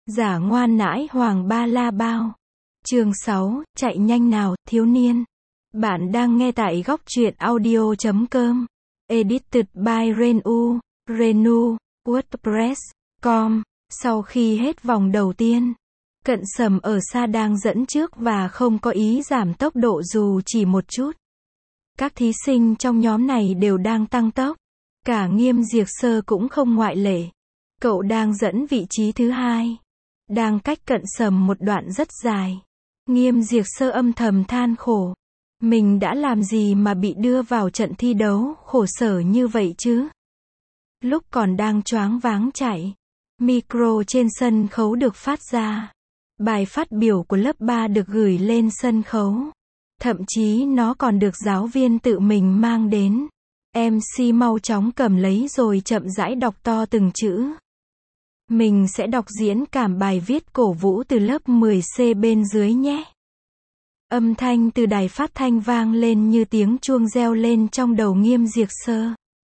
Giả ngoan nãi hoàng ba la bao. Chương 6, chạy nhanh nào, thiếu niên. Bạn đang nghe tại góc truyện audio.com. Edited by Renu, WordPress.com. Sau khi hết vòng đầu tiên, Cận Sầm ở xa đang dẫn trước và không có ý giảm tốc độ dù chỉ một chút. Các thí sinh trong nhóm này đều đang tăng tốc. Cả Nghiêm Diệp Sơ cũng không ngoại lệ. Cậu đang dẫn vị trí thứ 2. Đang cách Cận Sầm một đoạn rất dài. Nghiêm Diệp Sơ âm thầm than khổ. Mình đã làm gì mà bị đưa vào trận thi đấu khổ sở như vậy chứ? Lúc còn đang choáng váng chạy, micro trên sân khấu được phát ra. Bài phát biểu của lớp 3 được gửi lên sân khấu. Thậm chí nó còn được giáo viên tự mình mang đến. MC mau chóng cầm lấy rồi chậm rãi đọc to từng chữ. Mình sẽ đọc diễn cảm bài viết cổ vũ từ lớp 10C bên dưới nhé. Âm thanh từ đài phát thanh vang lên như tiếng chuông reo lên trong đầu Nghiêm Diệp Sơ.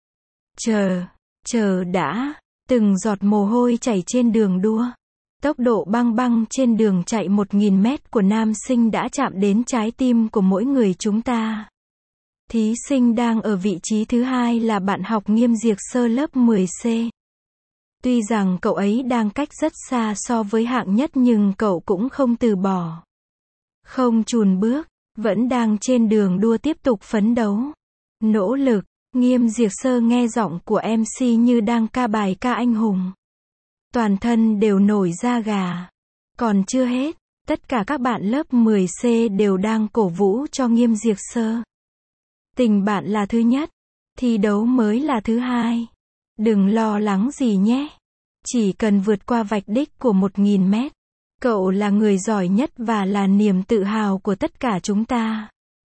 Chờ đã, từng giọt mồ hôi chảy trên đường đua. Tốc độ băng băng trên đường chạy 1000 mét của nam sinh đã chạm đến trái tim của mỗi người chúng ta. Thí sinh đang ở vị trí thứ 2 là bạn học Nghiêm Diệp Sơ lớp 10C. Tuy rằng cậu ấy đang cách rất xa so với hạng nhất nhưng cậu cũng không từ bỏ. Không chùn bước, vẫn đang trên đường đua tiếp tục phấn đấu. Nỗ lực, Nghiêm Diệp Sơ nghe giọng của MC như đang ca bài ca anh hùng. Toàn thân đều nổi da gà. Còn chưa hết, tất cả các bạn lớp 10C đều đang cổ vũ cho Nghiêm Diệp Sơ. Tình bạn là thứ nhất, thi đấu mới là thứ 2. Đừng lo lắng gì nhé. Chỉ cần vượt qua vạch đích của 1000 mét. Cậu là người giỏi nhất và là niềm tự hào của tất cả chúng ta.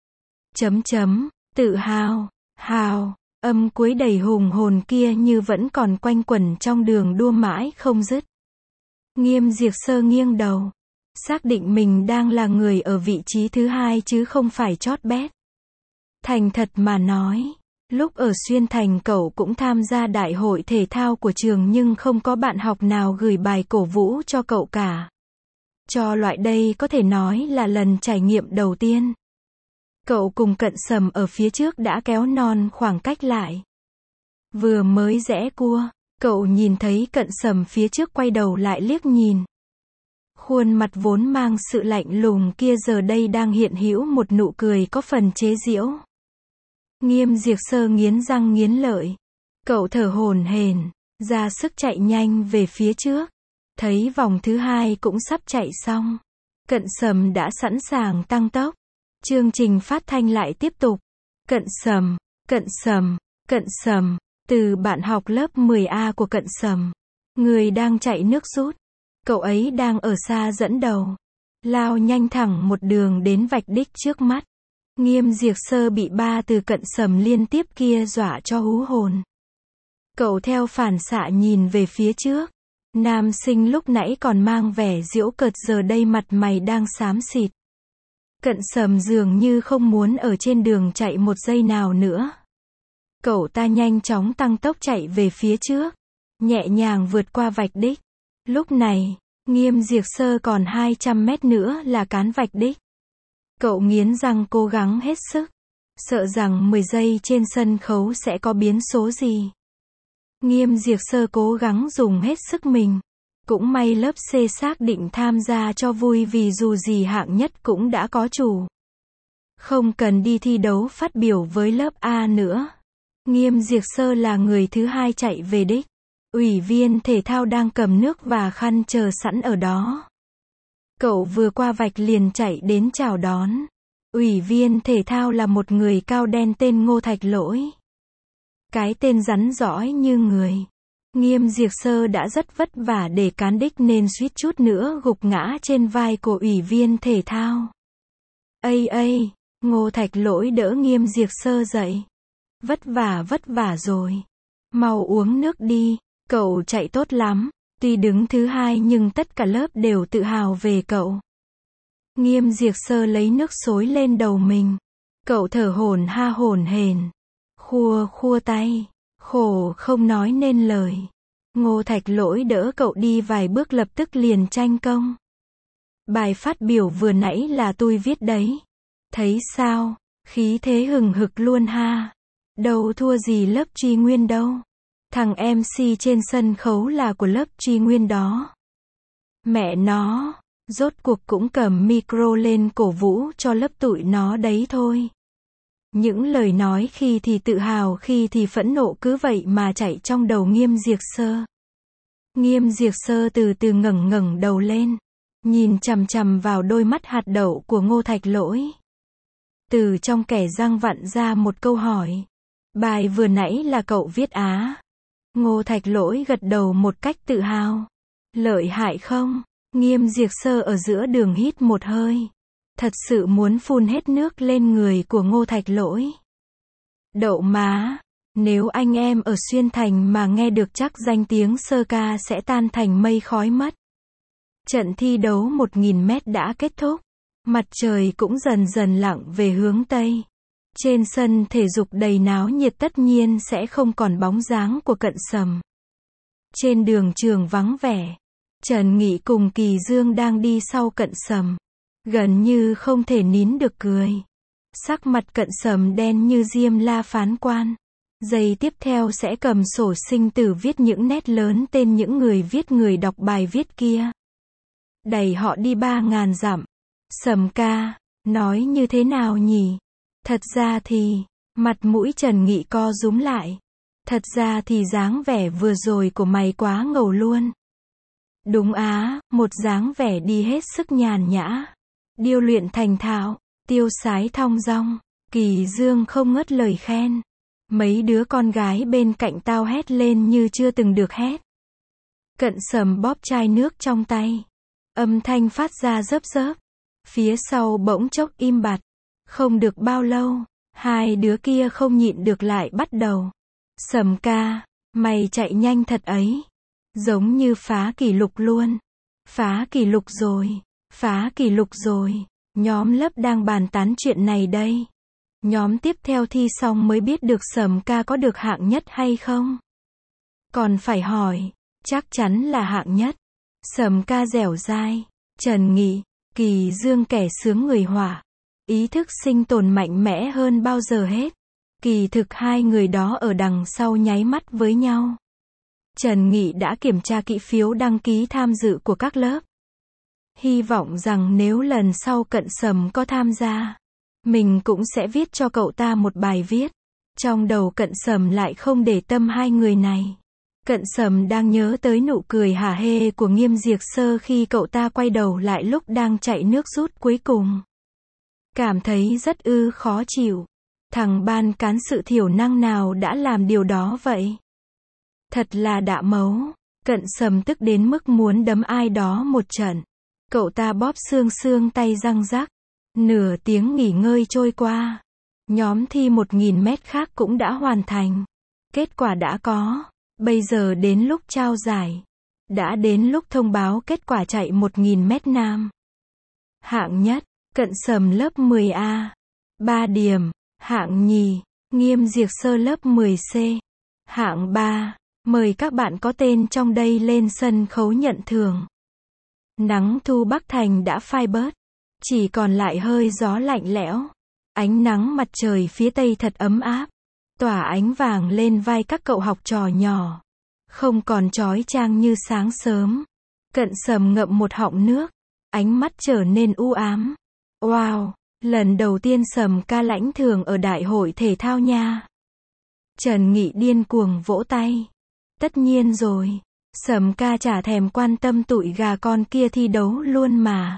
Tự hào, âm cuối đầy hùng hồn kia như vẫn còn quanh quẩn trong đường đua mãi không dứt. Nghiêm Diệp Sơ nghiêng đầu. Xác định mình đang là người ở vị trí thứ 2 chứ không phải chót bét. Thành thật mà nói, lúc ở Xuyên Thành cậu cũng tham gia đại hội thể thao của trường nhưng không có bạn học nào gửi bài cổ vũ cho cậu cả. Cho loại đây có thể nói là lần trải nghiệm đầu tiên. Cậu cùng Cận Sầm ở phía trước đã kéo non khoảng cách lại. Vừa mới rẽ cua, cậu nhìn thấy Cận Sầm phía trước quay đầu lại liếc nhìn. Khuôn mặt vốn mang sự lạnh lùng kia giờ đây đang hiện hữu một nụ cười có phần chế giễu. Nghiêm Diệp Sơ nghiến răng nghiến lợi. Cậu thở hổn hển, ra sức chạy nhanh về phía trước. Thấy vòng thứ 2 cũng sắp chạy xong. Cận Sầm đã sẵn sàng tăng tốc. Chương trình phát thanh lại tiếp tục. Cận Sầm. Từ bạn học lớp 10A của Cận Sầm. Người đang chạy nước rút. Cậu ấy đang ở xa dẫn đầu. Lao nhanh thẳng một đường đến vạch đích trước mắt. Nghiêm Diệp Sơ bị ba từ Cận Sầm liên tiếp kia dọa cho hú hồn. Cậu theo phản xạ nhìn về phía trước. Nam sinh lúc nãy còn mang vẻ giễu cợt giờ đây mặt mày đang xám xịt. Cận Sầm dường như không muốn ở trên đường chạy một giây nào nữa. Cậu ta nhanh chóng tăng tốc chạy về phía trước. Nhẹ nhàng vượt qua vạch đích. Lúc này, Nghiêm Diệp Sơ còn 200 mét nữa là cán vạch đích. Cậu nghiến răng cố gắng hết sức. Sợ rằng 10 giây trên sân khấu sẽ có biến số gì. Nghiêm Diệp Sơ cố gắng dùng hết sức mình. Cũng may lớp C xác định tham gia cho vui vì dù gì hạng nhất cũng đã có chủ. Không cần đi thi đấu phát biểu với lớp A nữa. Nghiêm Diệp Sơ là người thứ 2 chạy về đích. Ủy viên thể thao đang cầm nước và khăn chờ sẵn ở đó. Cậu vừa qua vạch liền chạy đến chào đón. Ủy viên thể thao là một người cao đen tên Ngô Thạch Lỗi. Cái tên rắn rỏi như người. Nghiêm Diệp Sơ đã rất vất vả để cán đích nên suýt chút nữa gục ngã trên vai của ủy viên thể thao. Ây, Ngô Thạch Lỗi đỡ Nghiêm Diệp Sơ dậy. Vất vả rồi. Mau uống nước đi, cậu chạy tốt lắm. Tuy đứng thứ 2 nhưng tất cả lớp đều tự hào về cậu. Nghiêm Diệp Sơ lấy nước xối lên đầu mình. Cậu thở hổn hển. Khua tay. Khổ không nói nên lời. Ngô Thạch Lỗi đỡ cậu đi vài bước lập tức liền tranh công. Bài phát biểu vừa nãy là tôi viết đấy. Thấy sao? Khí thế hừng hực luôn ha. Đâu thua gì lớp Tri Nguyên đâu. Thằng MC trên sân khấu là của lớp Tri Nguyên đó. Mẹ nó, rốt cuộc cũng cầm micro lên cổ vũ cho lớp tụi nó đấy thôi. Những lời nói khi thì tự hào khi thì phẫn nộ cứ vậy mà chạy trong đầu Nghiêm Diệp Sơ. Nghiêm Diệp Sơ từ từ ngẩng đầu lên, nhìn chằm chằm vào đôi mắt hạt đậu của Ngô Thạch Lỗi. Từ trong kẻ răng vặn ra một câu hỏi. Bài vừa nãy là cậu viết á? Ngô Thạch Lỗi gật đầu một cách tự hào. Lợi hại không? Nghiêm Diệp Sơ ở giữa đường hít một hơi. Thật sự muốn phun hết nước lên người của Ngô Thạch Lỗi. Đậu má, nếu anh em ở Xuyên Thành mà nghe được chắc danh tiếng Sơ ca sẽ tan thành mây khói mất. Trận thi đấu 1000 mét đã kết thúc. Mặt trời cũng dần dần lặn về hướng Tây. Trên sân thể dục đầy náo nhiệt tất nhiên sẽ không còn bóng dáng của Cận Sầm. Trên đường trường vắng vẻ, Trần Nghị cùng Kỳ Dương đang đi sau Cận Sầm. Gần như không thể nín được cười. Sắc mặt Cận Sầm đen như diêm la phán quan. Giây tiếp theo sẽ cầm sổ sinh tử viết những nét lớn tên những người viết người đọc bài viết kia. Đẩy họ đi 3000 dặm. Sầm ca, nói như thế nào nhỉ? Thật ra thì, mặt mũi Trần Nghị co rúm lại. Thật ra thì dáng vẻ vừa rồi của mày quá ngầu luôn. Đúng á, một dáng vẻ đi hết sức nhàn nhã. Điêu luyện thành thạo, tiêu sái thong dong. Kỳ Dương không ngớt lời khen. Mấy đứa con gái bên cạnh tao hét lên như chưa từng được hét. Cận Sầm bóp chai nước trong tay. Âm thanh phát ra rớp rớp. Phía sau bỗng chốc im bặt. Không được bao lâu, hai đứa kia không nhịn được lại bắt đầu. Sầm ca, mày chạy nhanh thật ấy. Giống như phá kỷ lục luôn. Phá kỷ lục rồi, phá kỷ lục rồi. Nhóm lớp đang bàn tán chuyện này đây. Nhóm tiếp theo thi xong mới biết được Sầm ca có được hạng nhất hay không. Còn phải hỏi, chắc chắn là hạng nhất. Sầm ca dẻo dai, Trần Nghị, Kỳ Dương kẻ sướng người họa. Ý thức sinh tồn mạnh mẽ hơn bao giờ hết. Kỳ thực hai người đó ở đằng sau nháy mắt với nhau. Trần Nghị đã kiểm tra kỹ phiếu đăng ký tham dự của các lớp. Hy vọng rằng nếu lần sau Cận Sầm có tham gia, mình cũng sẽ viết cho cậu ta một bài viết. Trong đầu Cận Sầm lại không để tâm hai người này. Cận Sầm đang nhớ tới nụ cười hả hê của Nghiêm Diệp Sơ khi cậu ta quay đầu lại lúc đang chạy nước rút cuối cùng. Cảm thấy rất khó chịu. Thằng ban cán sự thiểu năng nào đã làm điều đó vậy? Thật là đạ mấu. Cận Sầm tức đến mức muốn đấm ai đó một trận. Cậu ta bóp xương tay răng rắc. Nửa tiếng nghỉ ngơi trôi qua. Nhóm thi 1000 mét khác cũng đã hoàn thành. Kết quả đã có. Bây giờ đến lúc trao giải. Đã đến lúc thông báo kết quả chạy 1000 mét nam. Hạng nhất, Cận Sầm lớp 10A. 3 điểm. Hạng nhì, Nghiêm Diệp Sơ lớp 10C. Hạng 3, mời các bạn có tên trong đây lên sân khấu nhận thưởng. Nắng thu Bắc Thành đã phai bớt. Chỉ còn lại hơi gió lạnh lẽo. Ánh nắng mặt trời phía tây thật ấm áp. Tỏa ánh vàng lên vai các cậu học trò nhỏ. Không còn chói chang như sáng sớm. Cận Sầm ngậm một họng nước. Ánh mắt trở nên u ám. Wow, lần đầu tiên Sầm ca lãnh thưởng ở đại hội thể thao nha. Trần Nghị điên cuồng vỗ tay. Tất nhiên rồi. Sầm ca chả thèm quan tâm tụi gà con kia thi đấu luôn mà.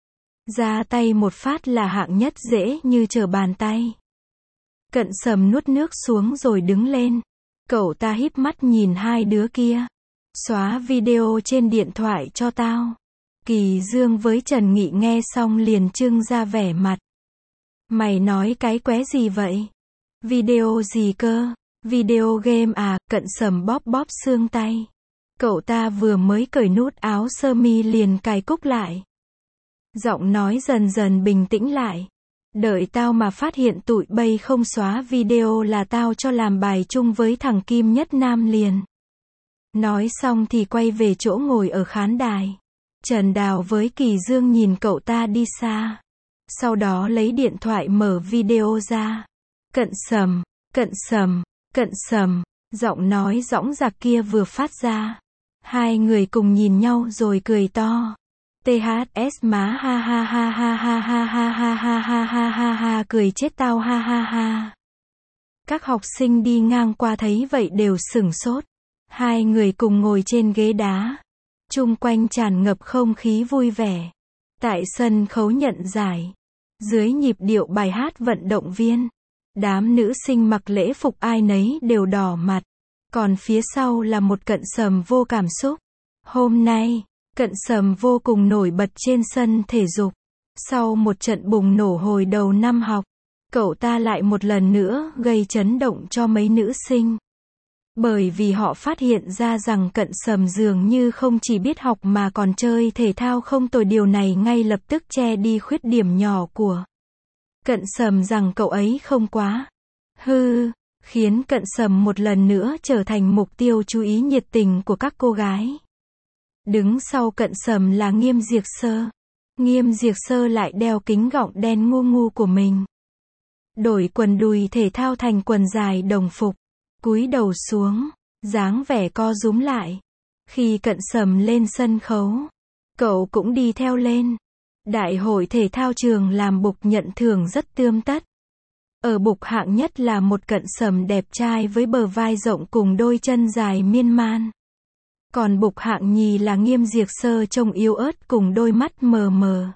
Ra tay một phát là hạng nhất dễ như trở bàn tay. Cận Sầm nuốt nước xuống rồi đứng lên. Cậu ta híp mắt nhìn hai đứa kia. Xóa video trên điện thoại cho tao. Kỳ Dương với Trần Nghị nghe xong liền trưng ra vẻ mặt. Mày nói cái qué gì vậy? Video gì cơ? Video game à? Cận Sầm bóp xương tay. Cậu ta vừa mới cởi nút áo sơ mi liền cài cúc lại. Giọng nói dần dần bình tĩnh lại. Đợi tao mà phát hiện tụi bay không xóa video là tao cho làm bài chung với thằng Kim Nhất Nam liền. Nói xong thì quay về chỗ ngồi ở khán đài. Trần Đào với Kỳ Dương nhìn cậu ta đi xa. Sau đó lấy điện thoại mở video ra. Cận Sầm, Cận Sầm, Cận Sầm, giọng nói dõng dạc kia vừa phát ra. Hai người cùng nhìn nhau rồi cười to. THS má ha ha ha ha ha ha ha ha ha ha ha ha ha, cười chết tao ha ha ha. Các học sinh đi ngang qua thấy vậy đều sửng sốt. Hai người cùng ngồi trên ghế đá. Chung quanh tràn ngập không khí vui vẻ. Tại sân khấu nhận giải, dưới nhịp điệu bài hát vận động viên, đám nữ sinh mặc lễ phục ai nấy đều đỏ mặt. Còn phía sau là một Cận Sầm vô cảm xúc. Hôm nay, Cận Sầm vô cùng nổi bật trên sân thể dục. Sau một trận bùng nổ hồi đầu năm học, cậu ta lại một lần nữa gây chấn động cho mấy nữ sinh. Bởi vì họ phát hiện ra rằng Cận Sầm dường như không chỉ biết học mà còn chơi thể thao không tồi, điều này ngay lập tức che đi khuyết điểm nhỏ của Cận Sầm rằng cậu ấy không quá hư, khiến Cận Sầm một lần nữa trở thành mục tiêu chú ý nhiệt tình của các cô gái. Đứng sau Cận Sầm là Nghiêm Diệp Sơ. Nghiêm Diệp Sơ lại đeo kính gọng đen ngu ngu của mình. Đổi quần đùi thể thao thành quần dài đồng phục. Cúi đầu xuống, dáng vẻ co rúm lại. Khi Cận Sầm lên sân khấu, cậu cũng đi theo lên. Đại hội thể thao trường làm bục nhận thưởng rất tươm tất. Ở bục hạng nhất là một Cận Sầm đẹp trai với bờ vai rộng cùng đôi chân dài miên man. Còn bục hạng nhì là Nghiêm Diệp Sơ trông yếu ớt cùng đôi mắt mờ mờ.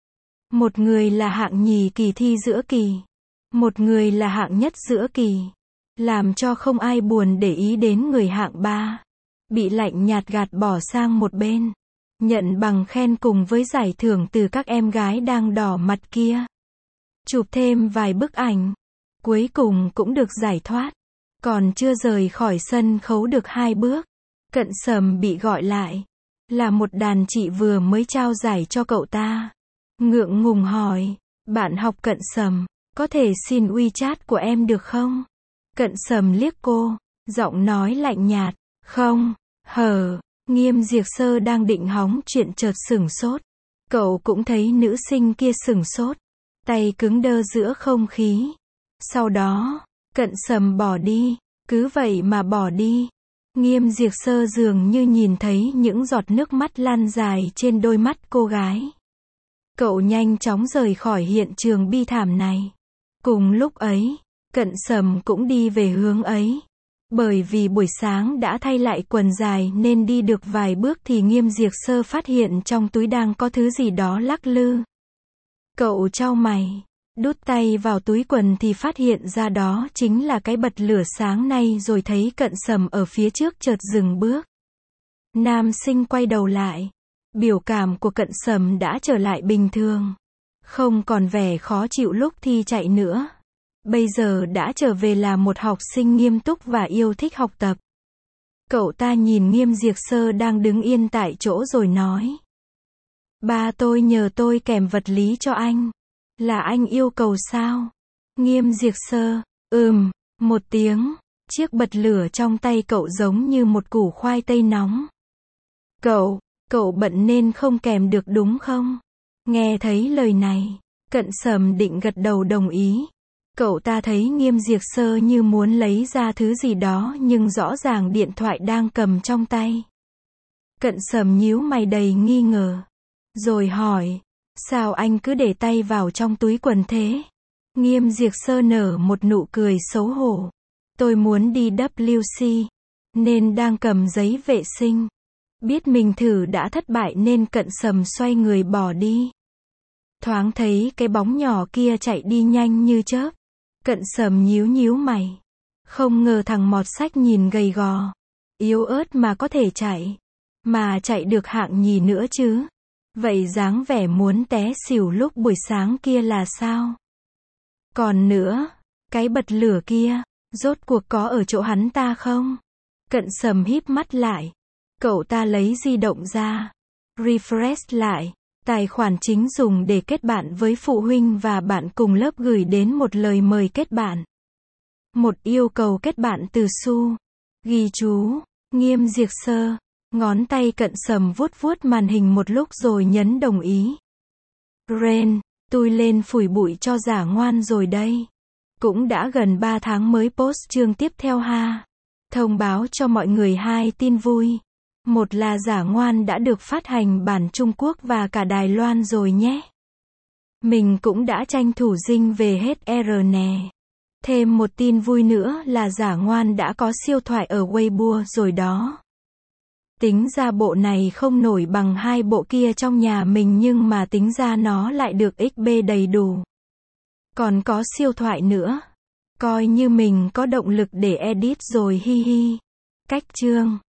Một người là hạng nhì kỳ thi giữa kỳ, một người là hạng nhất giữa kỳ. Làm cho không ai buồn để ý đến người hạng ba. Bị lạnh nhạt gạt bỏ sang một bên. Nhận bằng khen cùng với giải thưởng từ các em gái đang đỏ mặt kia. Chụp thêm vài bức ảnh. Cuối cùng cũng được giải thoát. Còn chưa rời khỏi sân khấu được 2 bước. Cận Sầm bị gọi lại. Là một đàn chị vừa mới trao giải cho cậu ta. Ngượng ngùng hỏi. Bạn học Cận Sầm, có thể xin WeChat của em được không? Cận Sầm liếc cô, giọng nói lạnh nhạt. Không, hờ. Nghiêm Diệp Sơ đang định hóng chuyện chợt sửng sốt. Cậu cũng thấy nữ sinh kia sửng sốt. Tay cứng đơ giữa không khí. Sau đó, Cận Sầm bỏ đi. Cứ vậy mà bỏ đi. Nghiêm Diệp Sơ dường như nhìn thấy những giọt nước mắt lan dài trên đôi mắt cô gái. Cậu nhanh chóng rời khỏi hiện trường bi thảm này. Cùng lúc ấy, Cận Sầm cũng đi về hướng ấy. Bởi vì buổi sáng đã thay lại quần dài nên đi được vài bước thì Nghiêm Diệp Sơ phát hiện trong túi đang có thứ gì đó lắc lư. Cậu chau mày, đút tay vào túi quần thì phát hiện ra đó chính là cái bật lửa sáng nay, rồi thấy Cận Sầm ở phía trước chợt dừng bước. Nam sinh quay đầu lại. Biểu cảm của Cận Sầm đã trở lại bình thường. Không còn vẻ khó chịu lúc thi chạy nữa. Bây giờ đã trở về là một học sinh nghiêm túc và yêu thích học tập. Cậu ta nhìn Nghiêm Diệp Sơ đang đứng yên tại chỗ rồi nói. Ba tôi nhờ tôi kèm vật lý cho anh. Là anh yêu cầu sao? Nghiêm Diệp Sơ, một tiếng. Chiếc bật lửa trong tay cậu giống như một củ khoai tây nóng. Cậu bận nên không kèm được đúng không? Nghe thấy lời này, Cận Sầm định gật đầu đồng ý. Cậu ta thấy Nghiêm Diệp Sơ như muốn lấy ra thứ gì đó nhưng rõ ràng điện thoại đang cầm trong tay. Cận Sầm nhíu mày đầy nghi ngờ. Rồi hỏi, sao anh cứ để tay vào trong túi quần thế? Nghiêm Diệp Sơ nở một nụ cười xấu hổ. Tôi muốn đi WC, nên đang cầm giấy vệ sinh. Biết mình thử đã thất bại nên Cận Sầm xoay người bỏ đi. Thoáng thấy cái bóng nhỏ kia chạy đi nhanh như chớp. Cận Sầm nhíu mày. Không ngờ thằng mọt sách nhìn gầy gò, yếu ớt mà có thể chạy. Mà chạy được hạng nhì nữa chứ. Vậy dáng vẻ muốn té xỉu lúc buổi sáng kia là sao? Còn nữa, cái bật lửa kia, rốt cuộc có ở chỗ hắn ta không? Cận Sầm híp mắt lại. Cậu ta lấy di động ra. Refresh lại. Tài khoản chính dùng để kết bạn với phụ huynh và bạn cùng lớp gửi đến một lời mời kết bạn. Một yêu cầu kết bạn từ Su. Ghi chú. Nghiêm Diệp Sơ. Ngón tay Cận Sầm vuốt vuốt màn hình một lúc rồi nhấn đồng ý. Ren, tôi lên phủi bụi cho Giả Ngoan rồi đây. Cũng đã gần 3 tháng mới post chương tiếp theo ha. Thông báo cho mọi người 2 tin vui. Một là Giả Ngoan đã được phát hành bản Trung Quốc và cả Đài Loan rồi nhé. Mình cũng đã tranh thủ dinh về hết R nè. Thêm một tin vui nữa là Giả Ngoan đã có siêu thoại ở Weibo rồi đó. Tính ra bộ này không nổi bằng 2 bộ kia trong nhà mình nhưng mà tính ra nó lại được XP đầy đủ. Còn có siêu thoại nữa. Coi như mình có động lực để edit rồi hi hi. Cách chương